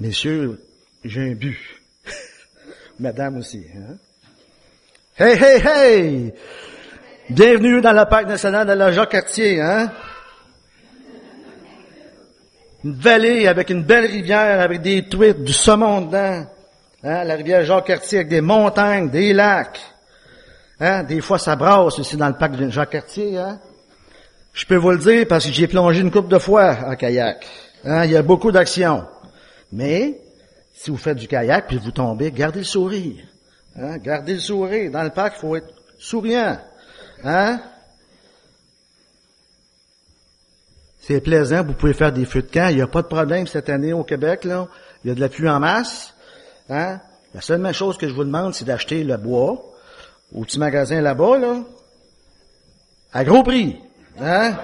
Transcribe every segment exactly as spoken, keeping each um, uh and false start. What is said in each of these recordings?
Messieurs, j'ai un but. Madame aussi, hein? Hey, hey, hey! Bienvenue dans le parc national de la Jacques-Cartier, hein? Une vallée avec une belle rivière, avec des truites, du saumon dedans. Hein? La rivière Jacques-Cartier avec des montagnes, des lacs. Hein? Des fois, ça brasse aussi dans le parc de Jacques-Cartier, hein? Je peux vous le dire parce que j'ai plongé une couple de fois en kayak. Hein? Il y a beaucoup d'actions. Mais, si vous faites du kayak puis vous tombez, gardez le sourire. Hein? Gardez le sourire. Dans le parc, il faut être souriant. Hein? C'est plaisant, vous pouvez faire des feux de camp. Il n'y a pas de problème cette année au Québec, là. Il y a de la pluie en masse. Hein? La seule chose que je vous demande, c'est d'acheter le bois au petit magasin là-bas, là, à gros prix. Hein?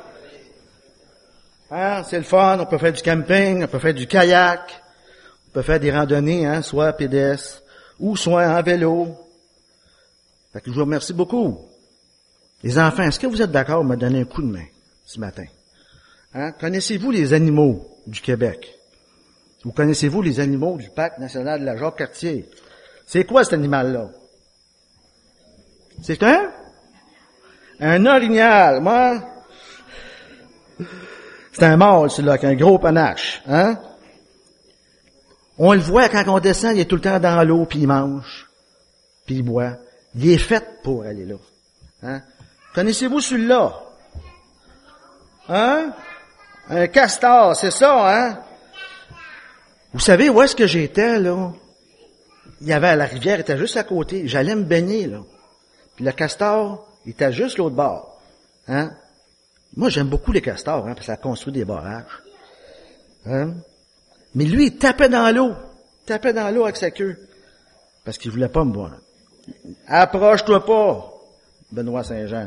Hein? C'est le fun, on peut faire du camping, on peut faire du kayak, on peut faire des randonnées, hein, soit pédestre, ou soit en vélo. Fait que je vous remercie beaucoup. Les enfants, est-ce que vous êtes d'accord de me donner un coup de main ce matin? Hein? Connaissez-vous les animaux du Québec? Ou connaissez-vous les animaux du parc national de la Jacques-Cartier? C'est quoi cet animal-là? C'est un? Un orignal. Moi, c'est un mâle, celui-là, avec un gros panache. Hein? On le voit quand on descend, il est tout le temps dans l'eau, puis il mange, puis il boit. Il est fait pour aller là. Hein? Connaissez-vous celui-là? Hein? Un castor, c'est ça, hein? Vous savez où est-ce que j'étais, là? Il y avait, la rivière était juste à côté. J'allais me baigner, là. Puis le castor, il était juste l'autre bord. Hein? Moi, j'aime beaucoup les castors, hein, parce que ça construit des barrages. Hein? Mais lui, il tapait dans l'eau. Il tapait dans l'eau avec sa queue. Parce qu'il voulait pas me boire. Approche-toi pas, Benoît Saint-Jean.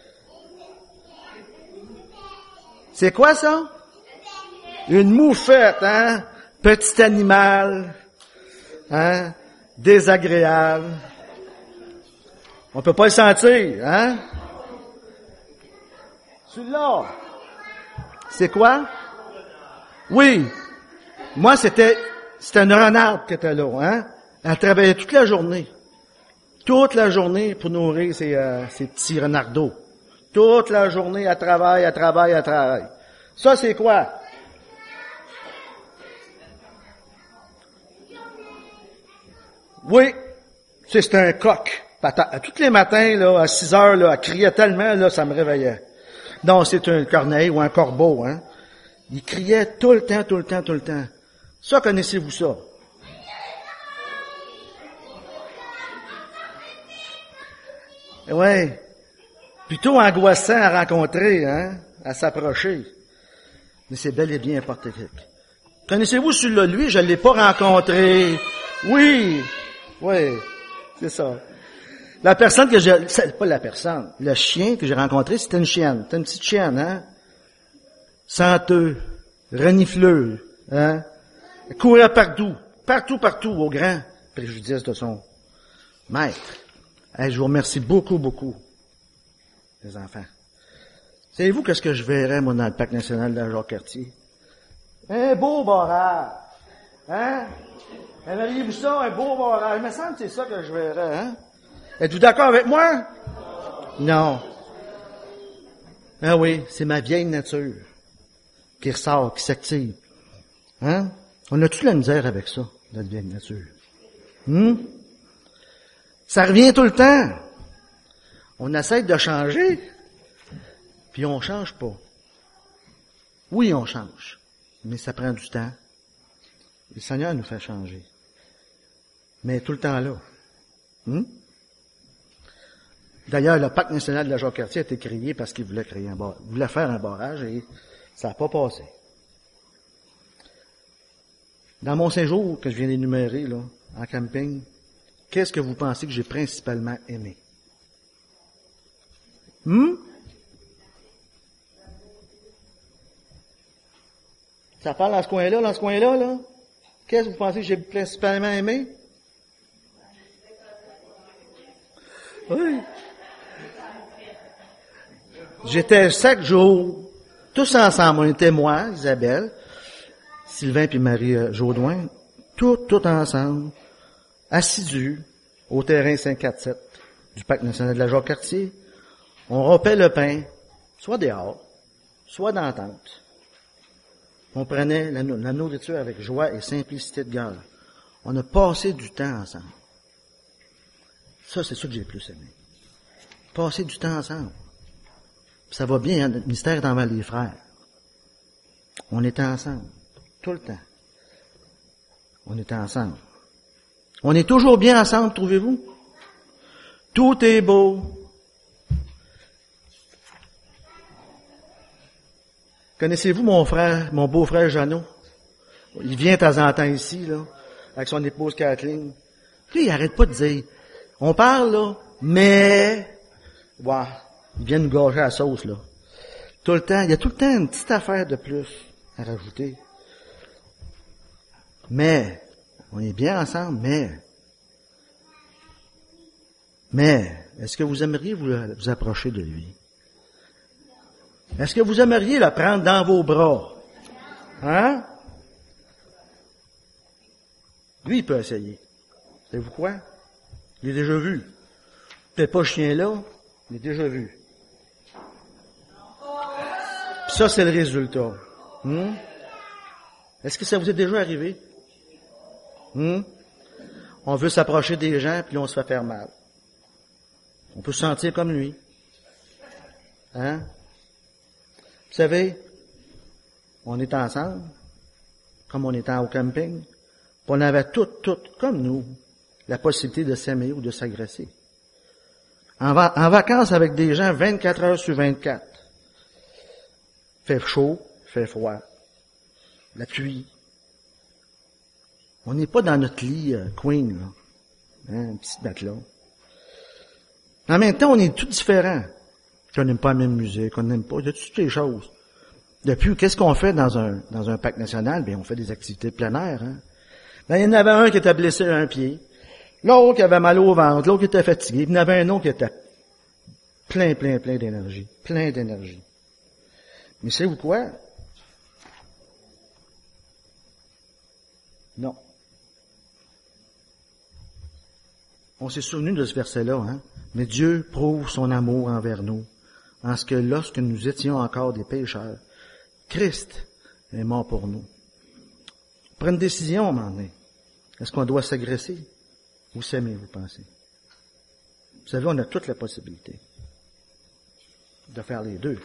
C'est quoi ça? Une moufette, hein? Petit animal, hein? Désagréable. On peut pas le sentir, hein? Celui-là, c'est quoi? Oui. Moi, c'était, c'était une renarde qui était là, hein? Elle travaillait toute la journée. Toute la journée pour nourrir ses, euh, ses petits renardeaux. Toute la journée, elle travaille, elle travaille, elle travaille. Ça, c'est quoi? Oui, c'est, c'est un coq. Tous les matins, là, à six heures, là, elle criait tellement, là, ça me réveillait. Non, c'est un corneille ou un corbeau, hein. Il criait tout le temps, tout le temps, tout le temps. Ça, connaissez-vous ça? Ouais. Plutôt angoissant à rencontrer, hein, à s'approcher. Mais c'est bel et bien portorique. Connaissez-vous celui-là? Lui, je ne l'ai pas rencontré. Oui. Oui. C'est ça. La personne que j'ai, c'est pas la personne, le chien que j'ai rencontré, c'était une chienne. C'était une petite chienne, hein? Senteux, renifleux, hein? Elle courait partout, partout, partout, au grand préjudice de son maître. Hey, je vous remercie beaucoup, beaucoup, les enfants. Savez-vous qu'est-ce que je verrais, moi, dans le parc national de la Jacques-Cartier? Un beau barrage, hein? Aimeriez-vous ça, un beau barrage? Il me semble que c'est ça que je verrais, hein? Êtes-vous d'accord avec moi? Non. Ah oui, c'est ma vieille nature qui ressort, qui s'active. Hein? On a-tu la misère avec ça, notre vieille nature? Hum? Ça revient tout le temps. On essaie de changer, puis on change pas. Oui, on change, mais ça prend du temps. Le Seigneur nous fait changer. Mais tout le temps là. Hum? D'ailleurs, le parc national de la Jacques-Cartier a été créé parce qu'il voulait créer un barrage, voulait faire un barrage et ça n'a pas passé. Dans mon séjour que je viens d'énumérer, là, en camping, qu'est-ce que vous pensez que j'ai principalement aimé? Hum? Ça parle dans ce coin-là, dans ce coin-là, là? Qu'est-ce que vous pensez que j'ai principalement aimé? Oui. J'étais chaque jour, tous ensemble, on était moi, Isabelle, Sylvain puis Marie euh, Jaudoin, tout, tout ensemble, assidus, au terrain cinq quatre sept du Parc national de la Jacques-Cartier. On rompait le pain, soit dehors, soit dans la tente. On prenait la, la nourriture avec joie et simplicité de cœur. On a passé du temps ensemble. Ça, c'est ça que j'ai le plus aimé. Passer du temps ensemble. Ça va bien, hein? Notre ministère est envers les frères. On était ensemble, tout le temps. On était ensemble. On est toujours bien ensemble, trouvez-vous? Tout est beau. Connaissez-vous mon frère, mon beau-frère Jeannot? Il vient de temps en temps ici, là, avec son épouse Kathleen. Puis il arrête pas de dire, on parle, là, mais, wow, il vient nous gâcher la sauce, là. Tout le temps, il y a tout le temps une petite affaire de plus à rajouter. Mais, on est bien ensemble, mais, mais, est-ce que vous aimeriez vous, vous approcher de lui? Est-ce que vous aimeriez le prendre dans vos bras? Hein? Lui, il peut essayer. Savez-vous quoi? Il est déjà vu. Peut-être pas ce chien-là, il est déjà vu. Puis ça, c'est le résultat. Hum? Est-ce que ça vous est déjà arrivé? Hum? On veut s'approcher des gens, puis on se fait faire mal. On peut se sentir comme lui. Hein? Vous savez, on est ensemble, comme on était au camping, puis on avait toutes, toutes, comme nous, la possibilité de s'aimer ou de s'agresser. En, va- en vacances avec des gens vingt-quatre heures sur vingt-quatre. Fait chaud, fait froid. La pluie. On n'est pas dans notre lit euh, queen, là. Hein, un petit matelas. En même temps, on est tous différents. Qu'on n'aime pas la même musique, qu'on n'aime pas, il y a toutes les choses. Depuis, qu'est-ce qu'on fait dans un dans un parc national? Bien, on fait des activités de plein air. Hein? Ben, il y en avait un qui était blessé à un pied, l'autre qui avait mal au ventre, l'autre qui était fatigué, puis il y en avait un autre qui était plein, plein, plein d'énergie. Plein d'énergie. Mais savez-vous quoi? Non. On s'est souvenu de ce verset-là, hein? Mais Dieu prouve son amour envers nous, en ce que lorsque nous étions encore des pécheurs, Christ est mort pour nous. Prends une décision à un moment donné. Est-ce qu'on doit s'agresser ou s'aimer, vous pensez? Vous savez, on a toute la possibilité de faire les deux.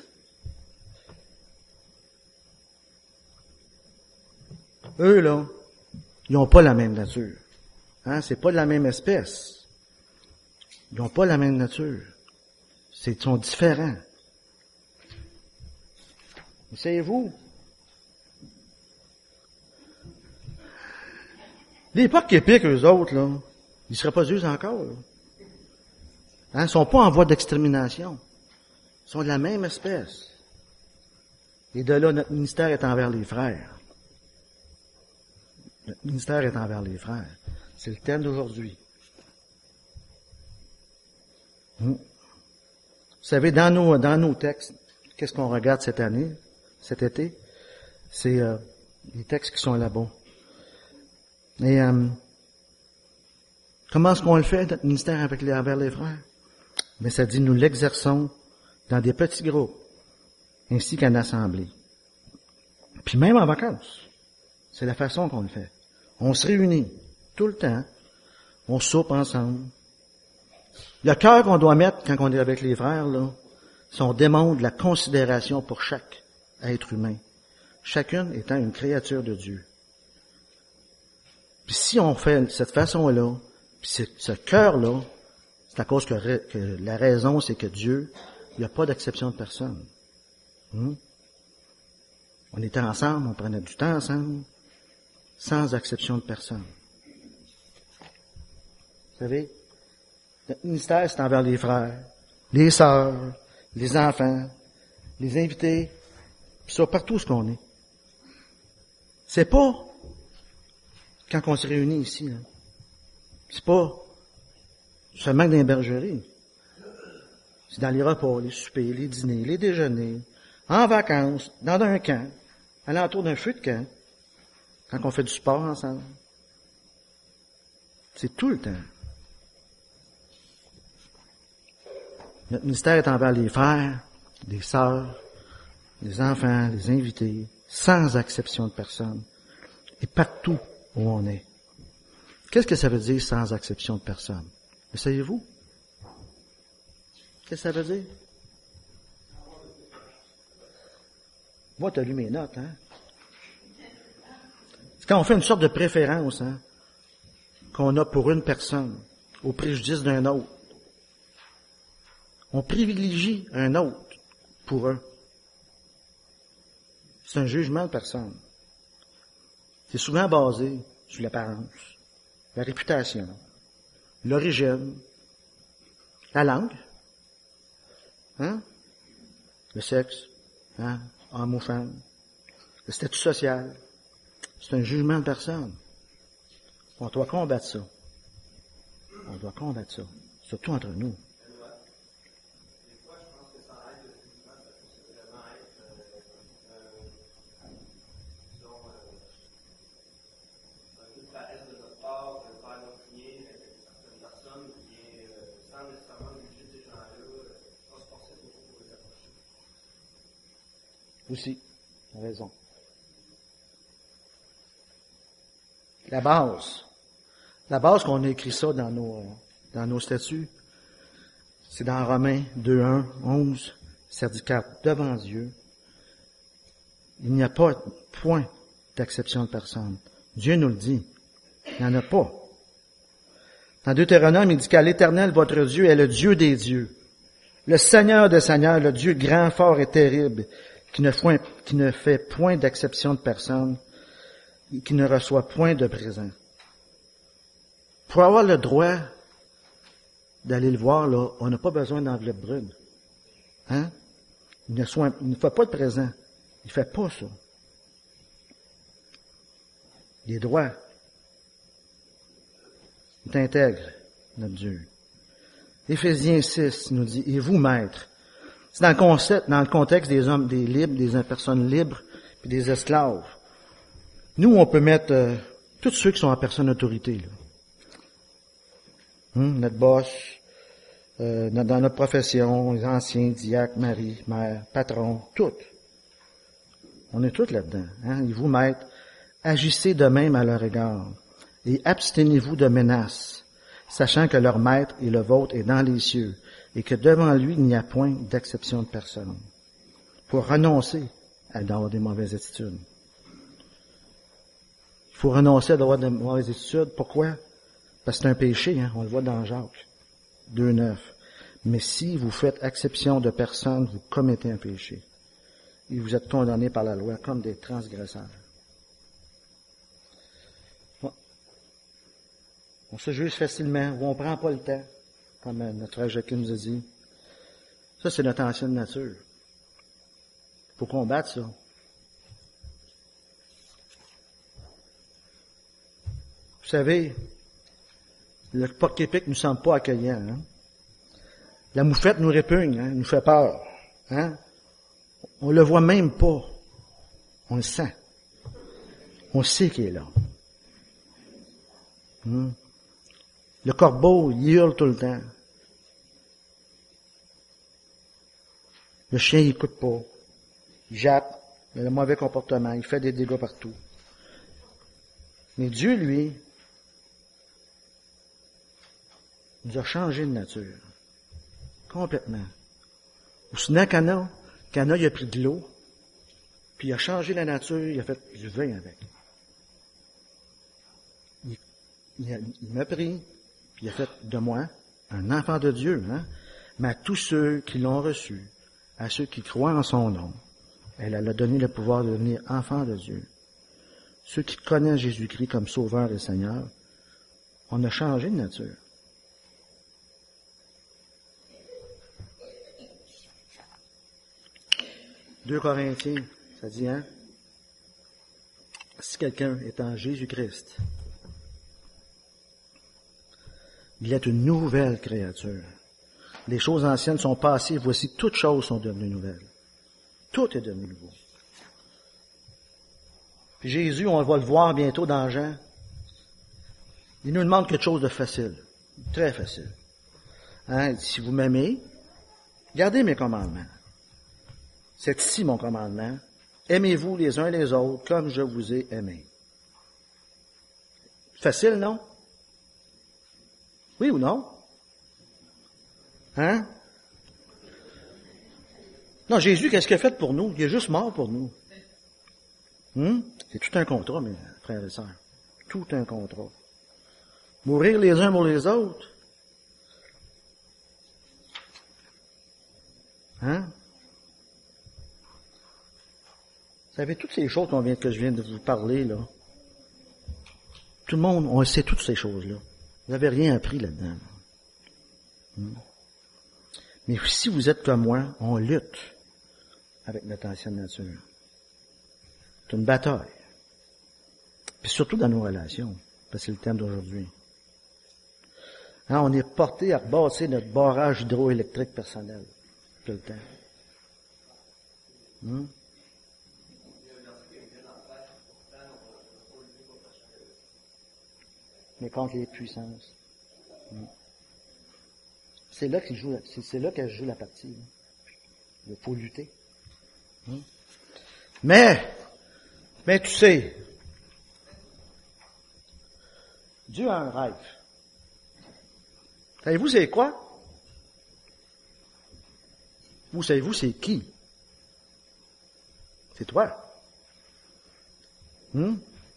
Eux, là, ils n'ont pas la même nature. Hein? C'est pas de la même espèce. Ils n'ont pas la même nature. C'est, ils sont différents. Mais savez-vous, l'époque épique, eux autres, là, ils ne seraient pas eux encore. Là. Hein? Ils ne sont pas en voie d'extermination. Ils sont de la même espèce. Et de là, notre ministère est envers les frères. Notre ministère est envers les frères. C'est le thème d'aujourd'hui. Hum. Vous savez, dans nos, dans nos textes, qu'est-ce qu'on regarde cette année, cet été? C'est euh, les textes qui sont là-bas. Et euh, comment est-ce qu'on le fait, notre ministère avec les, envers les frères? Mais ça dit, nous l'exerçons dans des petits groupes, ainsi qu'en assemblée. Puis même en vacances. C'est la façon qu'on le fait. On se réunit tout le temps. On soupe ensemble. Le cœur qu'on doit mettre quand on est avec les frères, là, c'est on démontre la considération pour chaque être humain. Chacune étant une créature de Dieu. Puis si on fait cette façon-là, puis ce cœur-là, c'est à cause que, que la raison, c'est que Dieu, il n'y a pas d'acception de personne. Hum? On était ensemble, on prenait du temps ensemble, sans acception de personne. Vous savez, notre ministère, c'est envers les frères, les sœurs, les enfants, les invités, puis ça, partout ce qu'on est. C'est pas quand on se réunit ici, là. C'est pas seulement dans les bergeries. C'est dans les repas, les soupers, les dîners, les déjeuners, en vacances, dans un camp, alentour d'un feu de camp. Quand on fait du sport ensemble. C'est tout le temps. Notre ministère est envers les frères, les sœurs, les enfants, les invités, sans exception de personne, et partout où on est. Qu'est-ce que ça veut dire sans exception de personne? Le savez-vous? Qu'est-ce que ça veut dire? Moi, tu as lu mes notes, hein? C'est quand on fait une sorte de préférence, hein, qu'on a pour une personne, au préjudice d'un autre. On privilégie un autre pour un. C'est un jugement de personne. C'est souvent basé sur l'apparence, la réputation, l'origine, la langue, hein, le sexe, hein, homme ou femme, le statut social. C'est un jugement de personne. On doit combattre ça. On doit combattre ça, surtout entre nous. Aussi, tu as raison. La base, la base qu'on a écrit ça dans nos, dans nos statuts, c'est dans Romains deux, un, onze, ça dit car devant Dieu, il n'y a pas point d'acception de personne. Dieu nous le dit. Il n'y en a pas. Dans Deutéronome, il dit qu'à l'Éternel, votre Dieu, est le Dieu des dieux, le Seigneur des seigneurs, le Dieu grand, fort et terrible, qui ne, point, qui ne fait point d'acception de personne, et qui ne reçoit point de présent. Pour avoir le droit d'aller le voir, là, on n'a pas besoin d'enveloppe brune. Hein? Il ne, soit, il ne fait pas de présent. Il ne fait pas ça. Il est droit. Il est intègre, notre Dieu. Éphésiens six nous dit, et vous, maîtres, c'est dans le concept, dans le contexte des hommes, des libres, des personnes libres, puis des esclaves. Nous, on peut mettre euh, tous ceux qui sont en personne d'autorité, là. Hum, notre boss, euh, dans notre profession, les anciens, diacres, mari, mère, patron, toutes. On est tous là-dedans. Hein? Et vous, maîtres, agissez de même à leur égard, et abstenez-vous de menaces, sachant que leur maître et le vôtre est dans les cieux, et que devant lui, il n'y a point d'acception de personne, pour renoncer à avoir des mauvaises attitudes. Il faut renoncer à avoir de mauvaises attitudes. Pourquoi? Parce que c'est un péché, hein? On le voit dans Jacques deux, neuf. Mais si vous faites exception de personne, vous commettez un péché. Et vous êtes condamnés par la loi comme des transgresseurs. Bon. On se juge facilement, ou on prend pas le temps, comme notre frère Jacques nous a dit. Ça, c'est notre ancienne nature. Il faut combattre ça. Vous savez, le porc-épic ne nous semble pas accueillant. Hein? La moufette nous répugne, hein? Nous fait peur. Hein? On le voit même pas. On le sent. On sait qu'il est là. Hum. Le corbeau, il hurle tout le temps. Le chien, il écoute pas. Il jappe. Il a le mauvais comportement. Il fait des dégâts partout. Mais Dieu, lui, nous a changé de nature. Complètement. Vous vous souvenez Cana? Cana, il a pris de l'eau, puis il a changé la nature, il a fait du vin avec. Il, il, a, il m'a pris, puis il a fait de moi un enfant de Dieu, hein? Mais à tous ceux qui l'ont reçu, à ceux qui croient en son nom, elle a donné le pouvoir de devenir enfant de Dieu. Ceux qui connaissent Jésus-Christ comme Sauveur et Seigneur, on a changé de nature. deux Corinthiens, ça dit, hein? Si quelqu'un est en Jésus-Christ, il est une nouvelle créature. Les choses anciennes sont passées, voici toutes choses sont devenues nouvelles. Tout est devenu nouveau. Puis Jésus, on va le voir bientôt dans Jean, il nous demande quelque chose de facile, très facile. Hein? Si vous m'aimez, gardez mes commandements. C'est ici mon commandement. Aimez-vous les uns les autres comme je vous ai aimé. Facile, non? Oui ou non? Hein? Non, Jésus, qu'est-ce qu'il a fait pour nous? Il est juste mort pour nous. Hum? C'est tout un contrat, mes frères et sœurs. Tout un contrat. Mourir les uns pour les autres. Hein? Vous savez, toutes ces choses qu'on vient, que je viens de vous parler, là. Tout le monde, on sait toutes ces choses-là. Vous n'avez rien appris là-dedans. Hum? Mais si vous êtes comme moi, on lutte avec notre ancienne nature. C'est une bataille. Puis surtout dans nos relations, parce que c'est le thème d'aujourd'hui. Hein, on est porté à bâtir notre barrage hydroélectrique personnel tout le temps. Hum? Mais contre les puissances. Hum. C'est là qu'il joue, c'est, c'est là qu'elle joue la partie. Il faut lutter. Hum. Mais, mais tu sais, Dieu a un rêve. Savez-vous c'est quoi? Vous savez-vous c'est qui? C'est toi. Hum?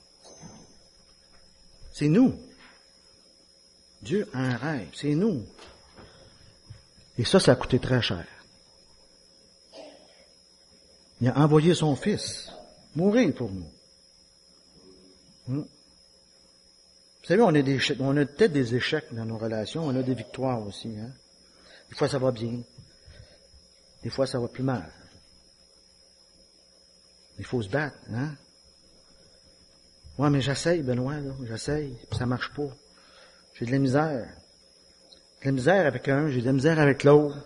C'est nous. Dieu a un rêve, c'est nous. Et ça, ça a coûté très cher. Il a envoyé son Fils mourir pour nous. Hmm. Vous savez, on a, des, on a peut-être des échecs dans nos relations, on a des victoires aussi. Hein? Des fois, ça va bien. Des fois, ça va plus mal. Il faut se battre. Hein? Ouais, mais j'essaye, Benoît, là, j'essaye, puis ça marche pas. J'ai de la misère. J'ai de la misère avec un, j'ai de la misère avec l'autre.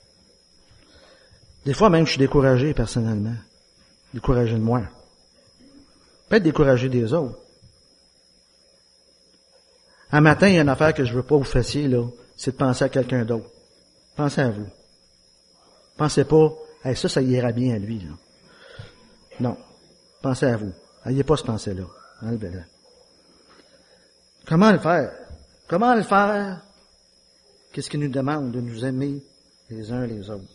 Des fois même, je suis découragé personnellement. Découragé de moi. Peut-être découragé des autres. Un matin, il y a une affaire que je veux pas vous fassiez, là, c'est de penser à quelqu'un d'autre. Pensez à vous. Pensez pas, hey, ça, ça ira bien à lui, là. Non. Pensez à vous. N'ayez pas ce pensée-là. Enlevez-le. Comment le faire? Comment le faire? Qu'est-ce qu'il nous demande? De nous aimer les uns les autres.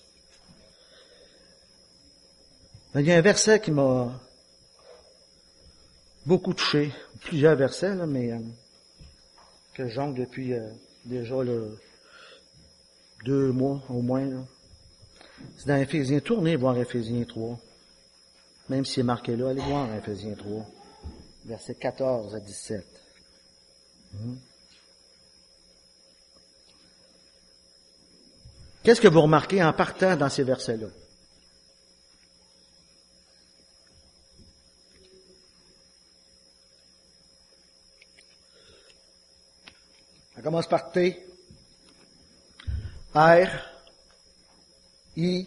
Il y a un verset qui m'a beaucoup touché. Plusieurs versets, là, mais euh, que je jongle depuis euh, déjà là, deux mois au moins. Là. C'est dans Éphésiens. Tournez voir Éphésiens trois. Même si c'est marqué là, allez voir Éphésiens trois. Versets quatorze à dix-sept. Hum. Qu'est-ce que vous remarquez en partant dans ces versets-là? Ça commence par T, R, I.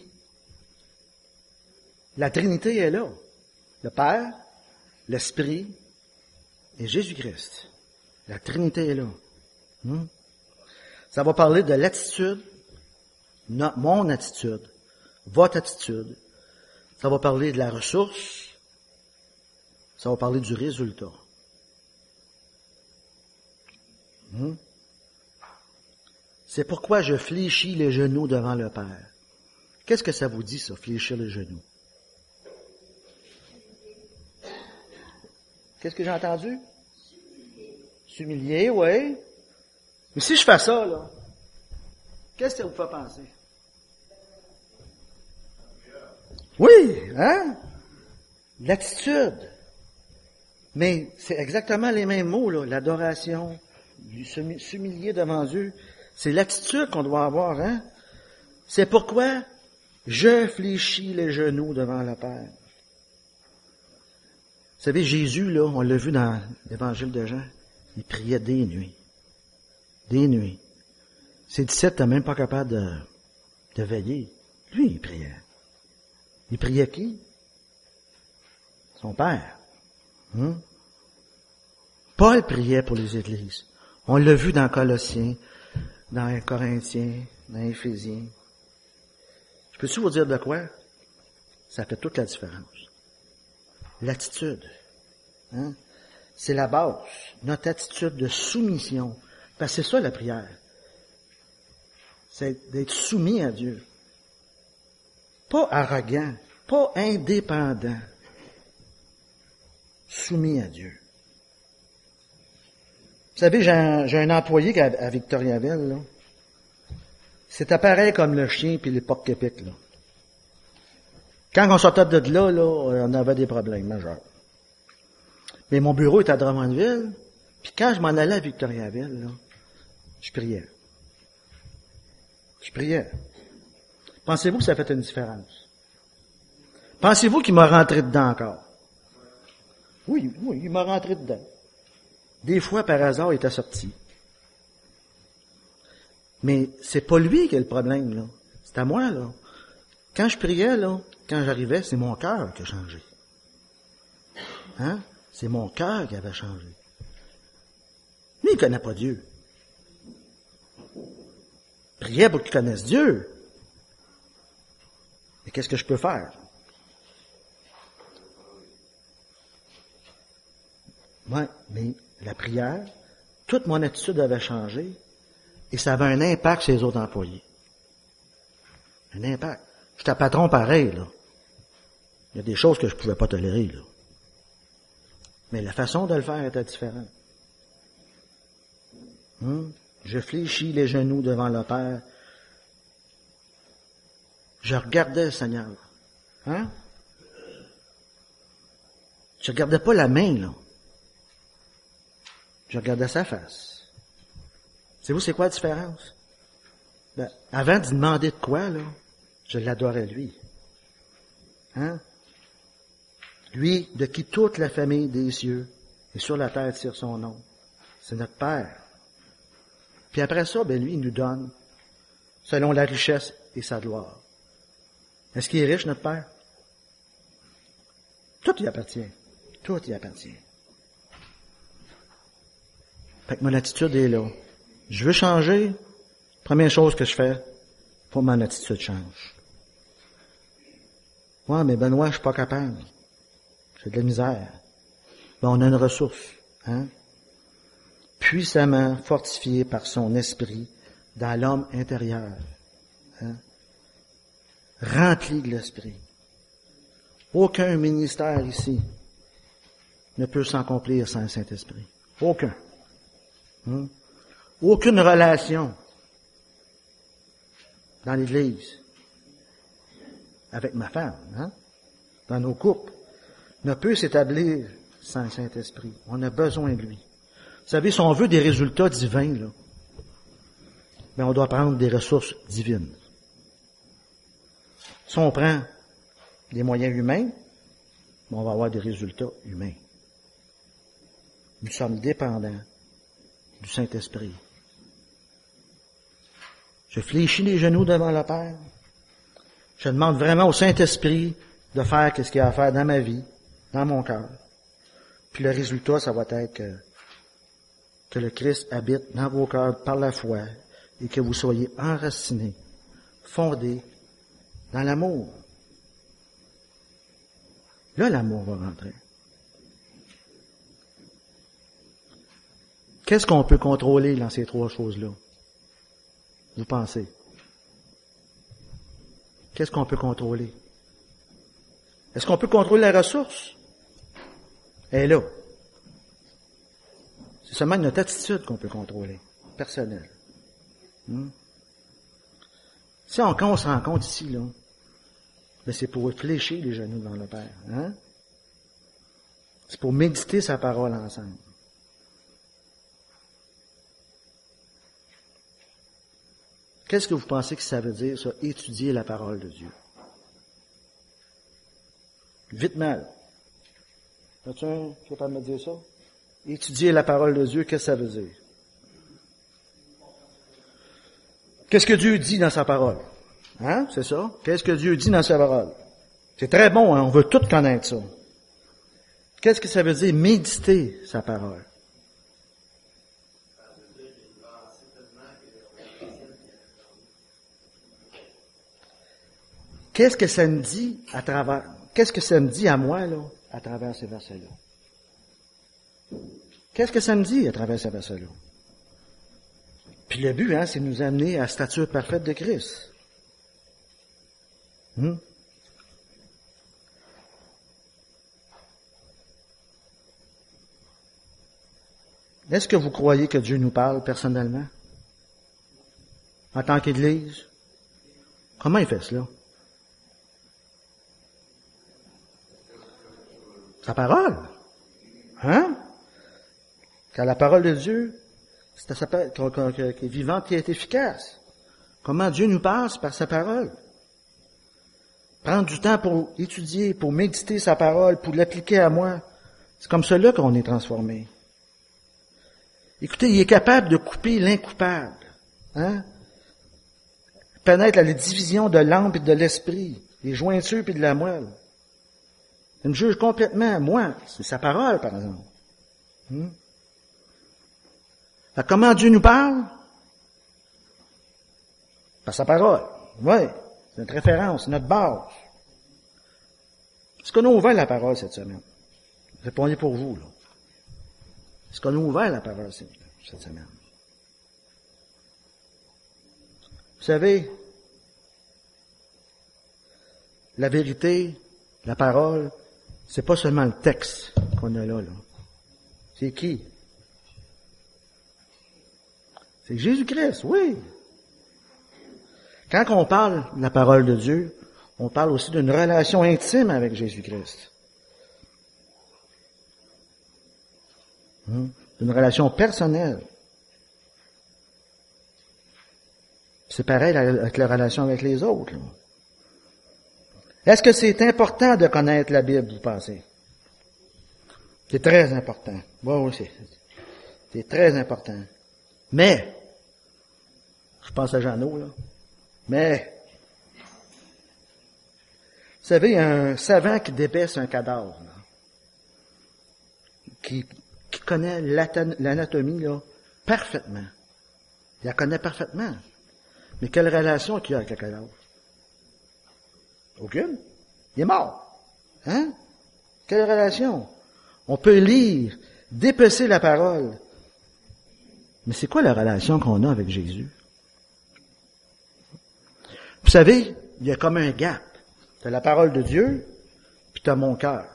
La Trinité est là. Le Père, l'Esprit et Jésus-Christ. La Trinité est là. Hmm? Ça va parler de l'attitude, no, mon attitude, votre attitude. Ça va parler de la ressource. Ça va parler du résultat. Hmm? C'est pourquoi je fléchis les genoux devant le Père. Qu'est-ce que ça vous dit, ça, fléchir les genoux? Qu'est-ce que j'ai entendu? S'humilier, oui. Mais si je fais ça, là, qu'est-ce que ça vous fait penser? Oui, hein? L'attitude. Mais c'est exactement les mêmes mots, là. L'adoration, s'humilier devant Dieu. C'est l'attitude qu'on doit avoir, hein? C'est pourquoi je fléchis les genoux devant le Père. Vous savez, Jésus, là, on l'a vu dans l'Évangile de Jean, il priait des nuits. Des nuits. Ses disciples n'étaient même pas capables de, de veiller. Lui, il priait. Il priait qui? Son Père. Hum? Paul priait pour les églises. On l'a vu dans Colossiens, dans Corinthiens, dans Éphésiens. Je peux-tu vous dire de quoi? Ça fait toute la différence. L'attitude. Hein? C'est la base. Notre attitude de soumission. Parce que c'est ça la prière. C'est d'être soumis à Dieu. Pas arrogant, pas indépendant. Soumis à Dieu. Vous savez, j'ai un, j'ai un employé à, à Victoriaville, là. C'était pareil comme le chien puis les porcs-épics, là. Quand on sortait de là, là, on avait des problèmes majeurs. Mais mon bureau était à Drummondville, puis quand je m'en allais à Victoriaville, là, je priais. Je priais. Pensez-vous que ça fait une différence? Pensez-vous qu'il m'a rentré dedans encore? Oui, oui, il m'a rentré dedans. Des fois, par hasard, il était sorti. Mais c'est pas lui qui a le problème, là. C'est à moi, là. Quand je priais, là, quand j'arrivais, c'est mon cœur qui a changé. Hein? C'est mon cœur qui avait changé. Lui, il connaît pas Dieu. Priais pour qu'il connaisse Dieu. Mais qu'est-ce que je peux faire? Ouais, mais la prière, toute mon attitude avait changé et ça avait un impact chez les autres employés. Un impact. J'étais patron pareil, là. Il y a des choses que je pouvais pas tolérer, là. Mais la façon de le faire était différente. Hum? Je fléchis les genoux devant le Père. Je regardais le Seigneur. Hein? Je regardais pas la main, là. Je regardais sa face. Savez-vous c'est quoi la différence? Ben, avant d'y demander de quoi, là, je l'adorais lui. Hein? Lui, de qui toute la famille des cieux et sur la terre tire son nom. C'est notre Père. Puis après ça, ben lui, il nous donne, selon la richesse et sa gloire. Est-ce qu'il est riche, notre Père? Tout y appartient. Tout y appartient. Fait que mon attitude est là. Je veux changer. Première chose que je fais, faut que mon attitude change. Ouais, mais Benoît, je suis pas capable. J'ai de la misère. Ben, on a une ressource, hein? Puissamment fortifié par son esprit dans l'homme intérieur. Hein? Rempli de l'esprit. Aucun ministère ici ne peut s'accomplir sans le Saint-Esprit. Aucun. Hum? Aucune relation dans l'Église avec ma femme, hein? Dans nos couples, ne peut s'établir sans le Saint-Esprit. On a besoin de lui. Vous savez, si on veut des résultats divins, là, ben on doit prendre des ressources divines. Si on prend des moyens humains, ben on va avoir des résultats humains. Nous sommes dépendants du Saint-Esprit. Je fléchis les genoux devant le Père. Je demande vraiment au Saint-Esprit de faire ce qu'il y a à faire dans ma vie, dans mon cœur. Puis le résultat, ça va être que, que le Christ habite dans vos cœurs par la foi et que vous soyez enracinés, fondés dans l'amour. Là, l'amour va rentrer. Qu'est-ce qu'on peut contrôler dans ces trois choses-là? Vous pensez? Qu'est-ce qu'on peut contrôler? Est-ce qu'on peut contrôler la ressource? Elle est là. C'est seulement notre attitude qu'on peut contrôler, personnelle. Hmm? Si on, quand on se rend compte ici, là, ben c'est pour fléchir les genoux devant le Père. Hein? C'est pour méditer sa parole ensemble. Qu'est-ce que vous pensez que ça veut dire, ça, étudier la parole de Dieu? Vite mal. As-tu un qui est capable de me dire ça? Étudier la parole de Dieu, qu'est-ce que ça veut dire? Qu'est-ce que Dieu dit dans sa parole? Hein? C'est ça? Qu'est-ce que Dieu dit dans sa parole? C'est très bon, hein? On veut tout connaître ça. Qu'est-ce que ça veut dire méditer sa parole? Qu'est-ce que ça me dit à travers, qu'est-ce que ça me dit à moi, là, à travers ces versets-là? Qu'est-ce que ça me dit à travers ces versets-là? Puis le but, hein, c'est de nous amener à la stature parfaite de Christ. Hmm? Est-ce que vous croyez que Dieu nous parle personnellement? En tant qu'Église? Comment il fait cela? Sa parole. Hein? Car la parole de Dieu, c'est sa parole qui est vivante et est efficace. Comment Dieu nous parle? C'est par sa parole. Prendre du temps pour étudier, pour méditer sa parole, pour l'appliquer à moi. C'est comme cela qu'on est transformé. Écoutez, il est capable de couper l'incoupable. Hein? Pénètre la division de l'âme et de l'esprit, les jointures et de la moelle. Il me juge complètement, moi. C'est sa parole, par exemple. Hmm? Alors, comment Dieu nous parle? Par sa parole. Oui, c'est notre référence, c'est notre base. Est-ce qu'on a ouvert la parole cette semaine? Répondez pour vous, là. Est-ce qu'on a ouvert la parole cette semaine? Vous savez, la vérité, la parole, c'est pas seulement le texte qu'on a là, là. C'est qui? C'est Jésus-Christ, oui. Quand on parle de la parole de Dieu, on parle aussi d'une relation intime avec Jésus-Christ. Hum, d'une relation personnelle. C'est pareil avec la relation avec les autres, là. Est-ce que c'est important de connaître la Bible, vous pensez? C'est très important. Oui, oui, c'est, c'est très important. Mais, je pense à Jeannot, là, mais, vous savez, il y a un savant qui débaisse un cadavre, là, qui, qui connaît l'anatomie, là, parfaitement. Il la connaît parfaitement. Mais quelle relation qu'il y a avec le cadavre? Aucune. Il est mort. Hein? Quelle relation? On peut lire, dépecer la parole. Mais c'est quoi la relation qu'on a avec Jésus? Vous savez, il y a comme un gap. Tu as la parole de Dieu, puis tu as mon cœur.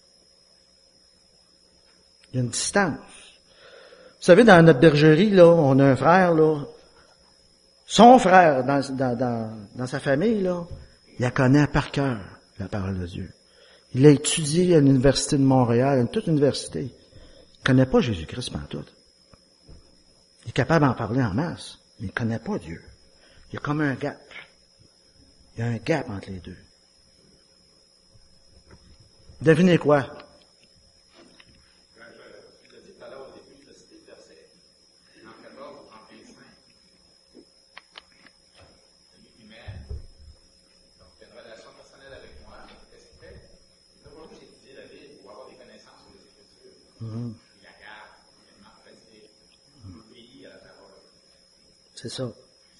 Il y a une distance. Vous savez, dans notre bergerie, là, on a un frère, là, son frère, dans, dans, dans, dans sa famille, là, il la connaît par cœur, la parole de Dieu. Il a étudié à l'Université de Montréal, à toute université. Il ne connaît pas Jésus-Christ pantoute. Il est capable d'en parler en masse, mais il ne connaît pas Dieu. Il y a comme un gap. Il y a un gap entre les deux. Devinez quoi? Mmh. C'est ça.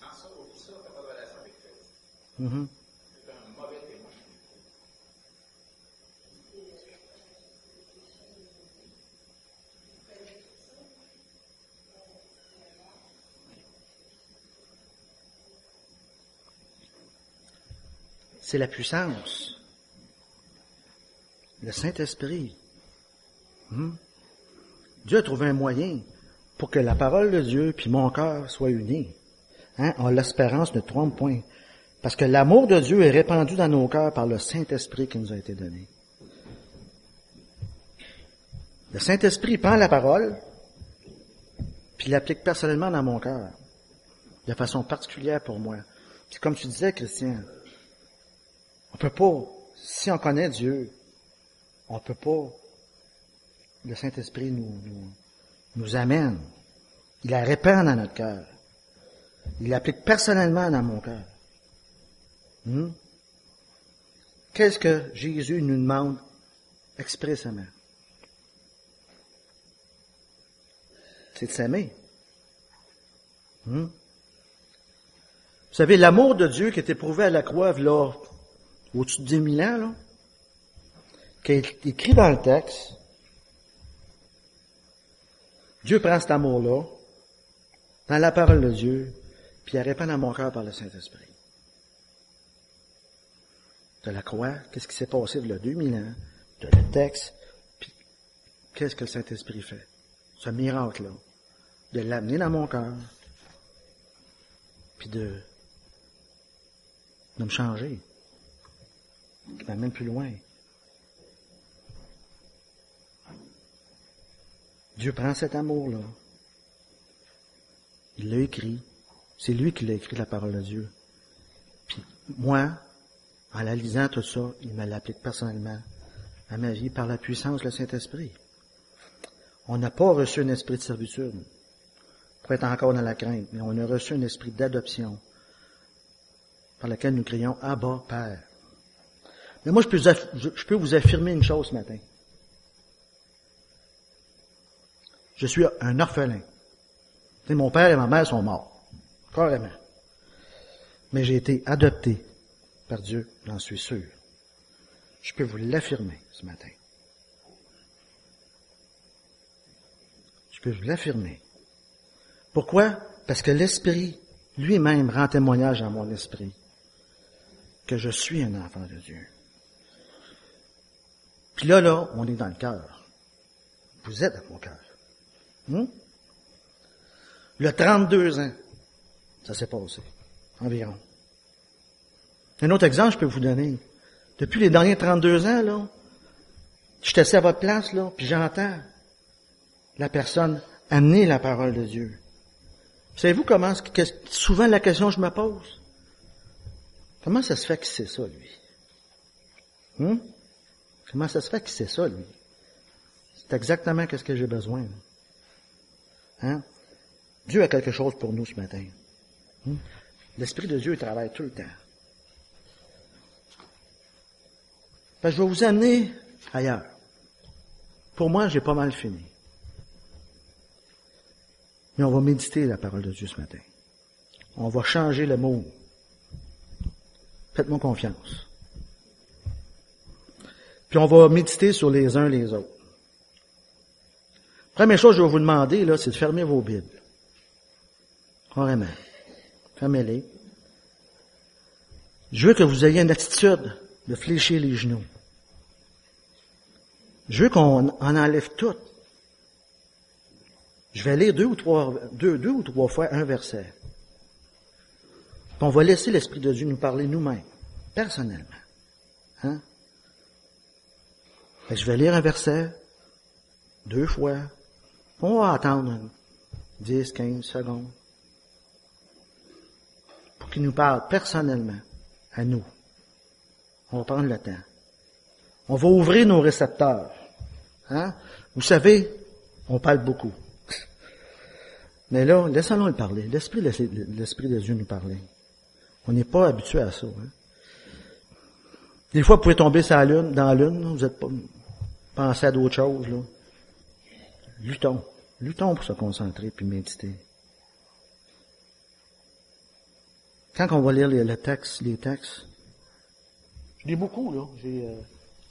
Mmh. C'est la puissance. Le Saint-Esprit. Mmh. Dieu a trouvé un moyen pour que la parole de Dieu puis mon cœur soient unis. Hein? En l'espérance ne trompe point. Parce que l'amour de Dieu est répandu dans nos cœurs par le Saint-Esprit qui nous a été donné. Le Saint-Esprit prend la parole puis l'applique personnellement dans mon cœur. De façon particulière pour moi. Puis comme tu disais, Christian, on peut pas, si on connaît Dieu, on peut pas. Le Saint-Esprit nous, nous, nous amène. Il la répand dans notre cœur. Il l'applique personnellement dans mon cœur. Hmm? Qu'est-ce que Jésus nous demande expressément? c'est de s'aimer. Hmm? Vous savez, l'amour de Dieu qui est éprouvé à la croix, là, au-dessus de dix mille ans, là, qui est écrit dans le texte, Dieu prend cet amour-là, dans la parole de Dieu, puis il répand dans mon cœur par le Saint-Esprit. De la croix, qu'est-ce qui s'est passé il y a deux mille ans, de le texte, puis qu'est-ce que le Saint-Esprit fait? Ce miracle-là, de l'amener dans mon cœur, puis de, de me changer, qui m'amène plus loin. Dieu prend cet amour-là, il l'a écrit, c'est lui qui l'a écrit, la parole de Dieu. Puis moi, en la lisant tout ça, il me l'applique personnellement à ma vie par la puissance du Saint-Esprit. On n'a pas reçu un esprit de servitude pour être encore dans la crainte, mais on a reçu un esprit d'adoption par lequel nous crions « Abba, Père ». Mais moi, je peux, vous aff- je peux vous affirmer une chose ce matin. Je suis un orphelin. Tu sais, mon père et ma mère sont morts, carrément. Mais j'ai été adopté par Dieu, j'en suis sûr. Je peux vous l'affirmer ce matin. Je peux vous l'affirmer. Pourquoi? Parce que l'Esprit lui-même rend témoignage à mon esprit que je suis un enfant de Dieu. Puis là, là, on est dans le cœur. Vous êtes dans mon cœur. Hmm? Le trente-deux ans, ça s'est passé, environ. Un autre exemple, je peux vous donner. Depuis les derniers trente-deux ans, là, je suis assis à votre place, là, puis j'entends la personne amener la parole de Dieu. Savez-vous comment, que, souvent la question que je me pose? Comment ça se fait qu'il sait ça, lui? Hmm? Comment ça se fait qu'il sait ça, lui? C'est exactement ce que j'ai besoin. Hein? Dieu a quelque chose pour nous ce matin. Hmm? L'Esprit de Dieu, il travaille tout le temps. Parce que je vais vous amener ailleurs. Pour moi, j'ai pas mal fini. Mais on va méditer la parole de Dieu ce matin. On va changer le mot. Faites-moi confiance. Puis on va méditer sur les uns les autres. Première chose que je vais vous demander, là, c'est de fermer vos Bibles. Carrément. Fermez-les. Je veux que vous ayez une attitude de fléchir les genoux. Je veux qu'on en enlève tout. Je vais lire deux ou trois, deux, deux ou trois fois un verset. Puis on va laisser l'Esprit de Dieu nous parler nous-mêmes, personnellement. Hein? Fait que je vais lire un verset, deux fois. On va attendre dix, quinze secondes pour qu'il nous parle personnellement à nous. On va prendre le temps. On va ouvrir nos récepteurs. Hein? Vous savez, on parle beaucoup. Mais là, laissons-le le parler. L'esprit, l'esprit de Dieu nous parler. On n'est pas habitué à ça. Hein? Des fois, vous pouvez tomber sur la lune, dans la lune, vous n'êtes pas pensé à d'autres choses. Là. Luttons. Luttons pour se concentrer puis méditer. Quand on va lire les, le texte, les textes, j'ai beaucoup, là. J'ai euh,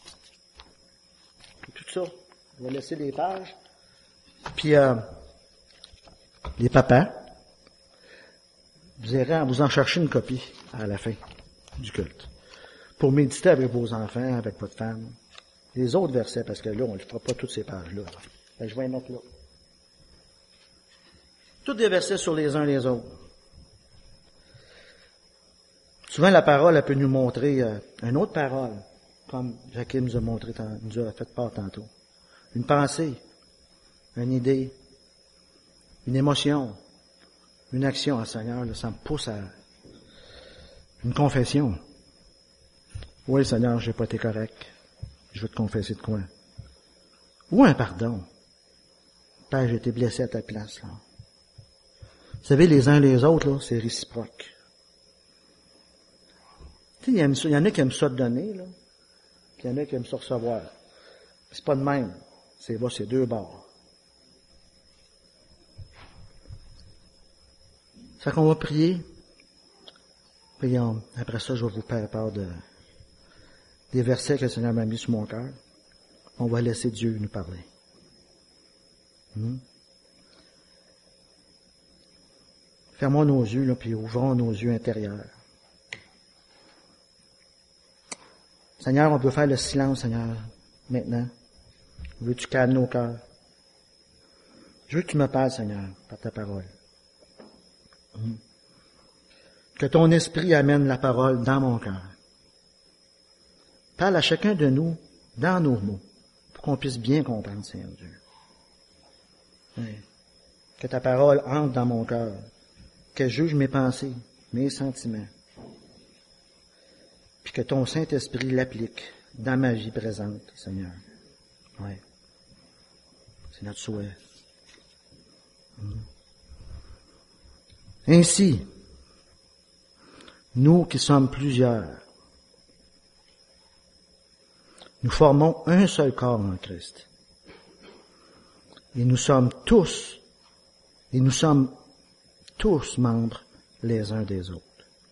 tout ça. On va laisser les pages. Puis, euh, les papas, vous irez vous en chercher une copie à la fin du culte. Pour méditer avec vos enfants, avec votre femme. Les autres versets, parce que là, on ne fera pas toutes ces pages-là. Ben, je vais les mettre là. Tous des versets sur les uns les autres. Souvent, la parole, elle peut nous montrer euh, une autre parole, comme Jacqueline nous a montré, nous a fait part tantôt. Une pensée, une idée, une émotion, une action. Ah, Seigneur, là, ça me pousse à une confession. Oui, Seigneur, j'ai pas été correct. Je veux te confesser de quoi? Ou un pardon. Père, j'ai été blessé à ta place, là. Vous savez, les uns les autres, là, c'est réciproque. Tu sais, il y en a qui aiment ça donner, là. Puis il y en a qui aiment ça recevoir. C'est pas de même. C'est là, c'est deux bords. Fait qu'on va prier. Puis on, après ça, je vais vous faire part de, des versets que le Seigneur m'a mis sur mon cœur. On va laisser Dieu nous parler. Hmm? Fermons nos yeux, là, puis ouvrons nos yeux intérieurs. Seigneur, on peut faire le silence, Seigneur, maintenant. Je veux que tu calmes nos cœurs. Je veux que tu me parles, Seigneur, par ta parole. Hmm. Que ton esprit amène la parole dans mon cœur. Parle à chacun de nous dans nos mots, pour qu'on puisse bien comprendre, Seigneur Dieu. Oui. Que ta parole entre dans mon cœur, qu'elle juge mes pensées, mes sentiments, puis que ton Saint-Esprit l'applique dans ma vie présente, Seigneur. Oui. C'est notre souhait. Ainsi, nous qui sommes plusieurs, nous formons un seul corps en Christ. Et nous sommes tous, et nous sommes tous membres les uns des autres.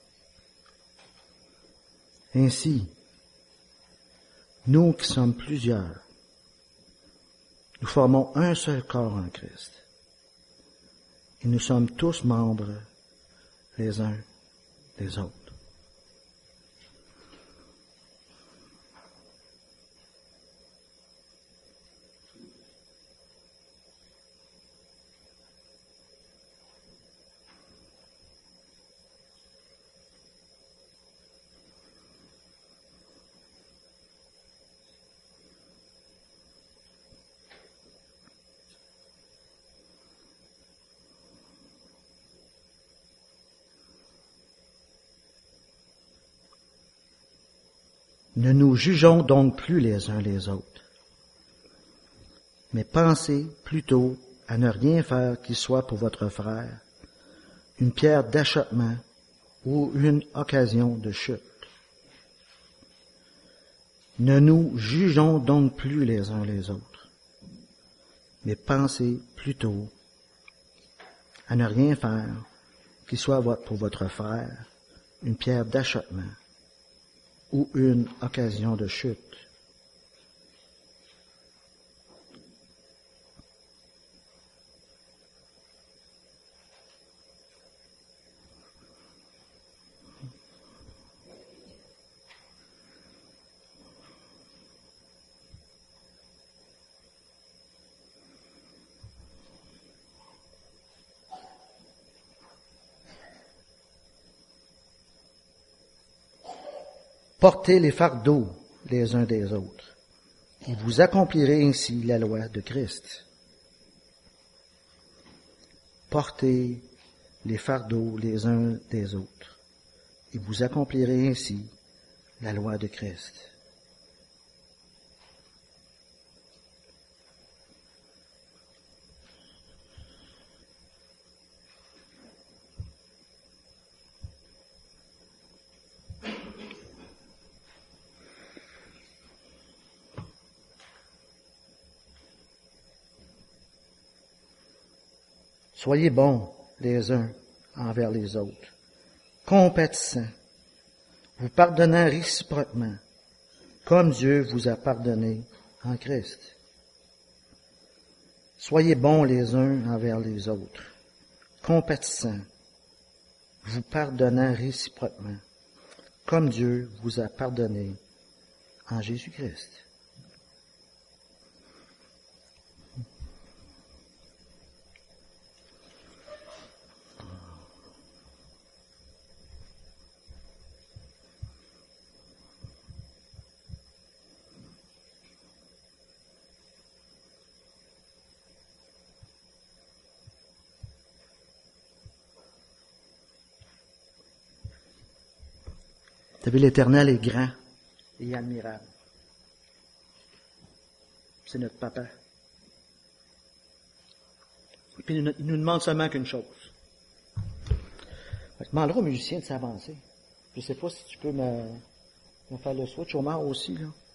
Ainsi, nous qui sommes plusieurs, nous formons un seul corps en Christ. Et nous sommes tous membres les uns des autres. Ne nous jugeons donc plus les uns les autres, mais pensez plutôt à ne rien faire qui soit pour votre frère une pierre d'achoppement ou une occasion de chute. Ne nous jugeons donc plus les uns les autres, mais pensez plutôt à ne rien faire qui soit pour votre frère une pierre d'achoppement ou une occasion de chute. Portez les fardeaux les uns des autres, et vous accomplirez ainsi la loi de Christ. Portez les fardeaux les uns des autres, et vous accomplirez ainsi la loi de Christ. Soyez bons les uns envers les autres, compatissants, vous pardonnant réciproquement, comme Dieu vous a pardonné en Christ. Soyez bons les uns envers les autres, compatissants, vous pardonnant réciproquement, comme Dieu vous a pardonné en Jésus-Christ. Vous savez, l'Éternel est grand et admirable. C'est notre papa. Et puis, il nous demande seulement qu'une chose. Je demanderai aux musiciens de s'avancer. Je ne sais pas si tu peux me, me faire le switch au mort aussi, là.